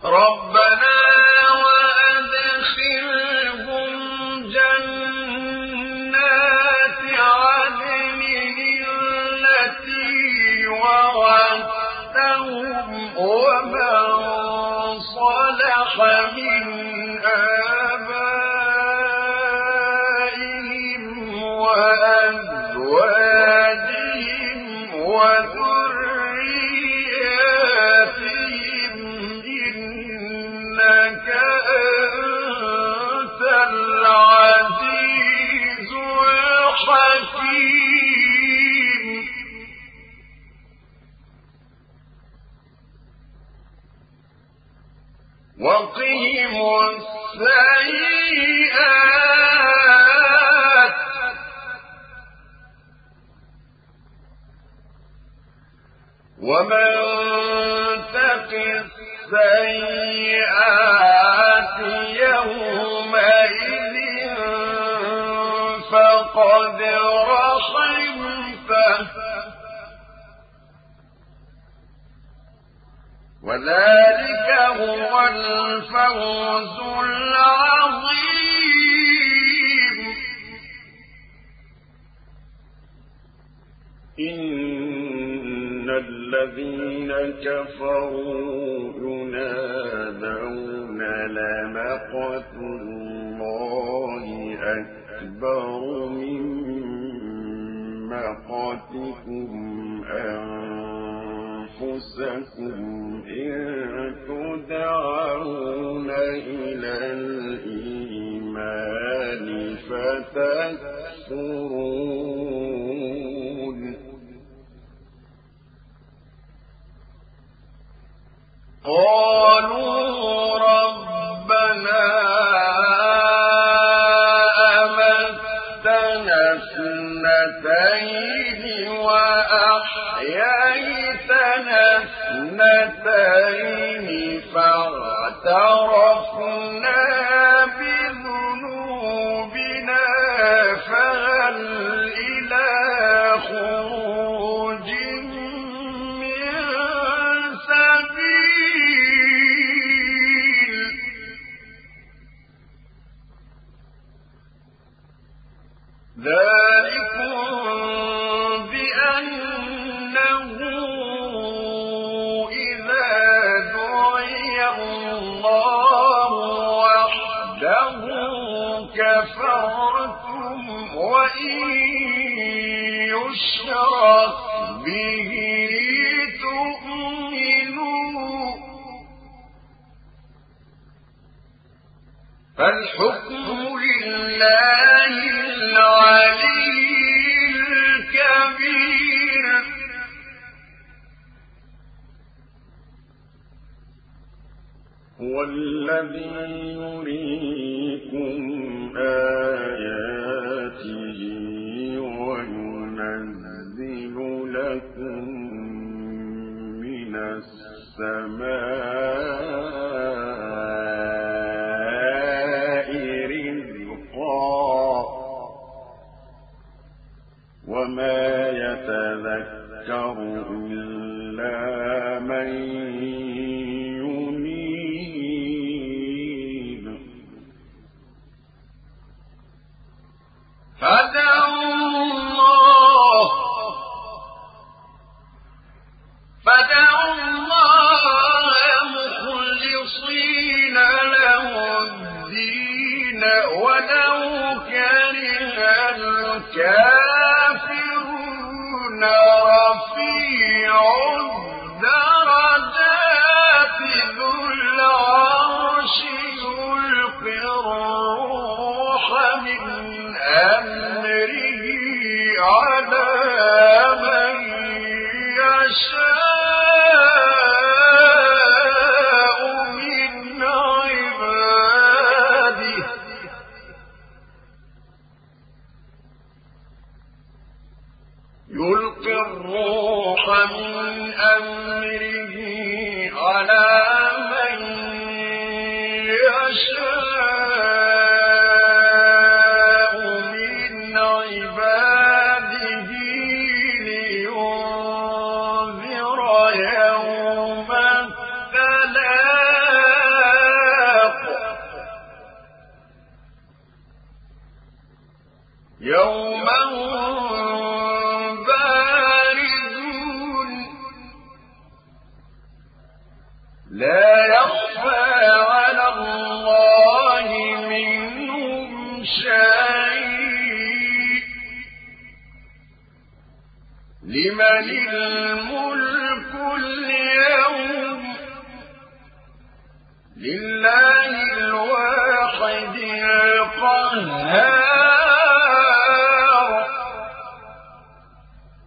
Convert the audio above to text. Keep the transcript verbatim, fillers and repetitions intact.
ربنا وأدخلهم جنات عدن التي وعدتهم ومن صلح من آبائهم وأزواجهم وذرياتهم إنك أنت العزيز الحكيم وقهم السيئات ومن تق السيئات يومئذ فقد رحمته وذلك هو الفوز العظيم إن الذين كفروا ينادون لمقت الله أكبر من مقتكم أنفسكم إن تدعون إلى الإيمان فتكفرون قالوا ربنا أمتنا اثنتين وأحييتنا اثنتين فاعترفنا بذنوبنا فهل إلى خروج من سبيل ذلكم بأنه إذا دعي الله وحده كفرتم وإن يشرك به تؤمنوا فالحكم لله العلي الكبير هو الذي يريكم آياته وينزل لكم من السماء رزقا وما يتذكر إلا من فدعوا الله فدعوا الله مخلصين له الدين ولو كره الكافرون رفيع الدرجات ذو العرش يلقي الروح من أمره على من يشاء من عباده يلقي الروح من يوم هم باردون لا يخفى على الله منهم شيء لمن الملك اليوم لله الواحد القهار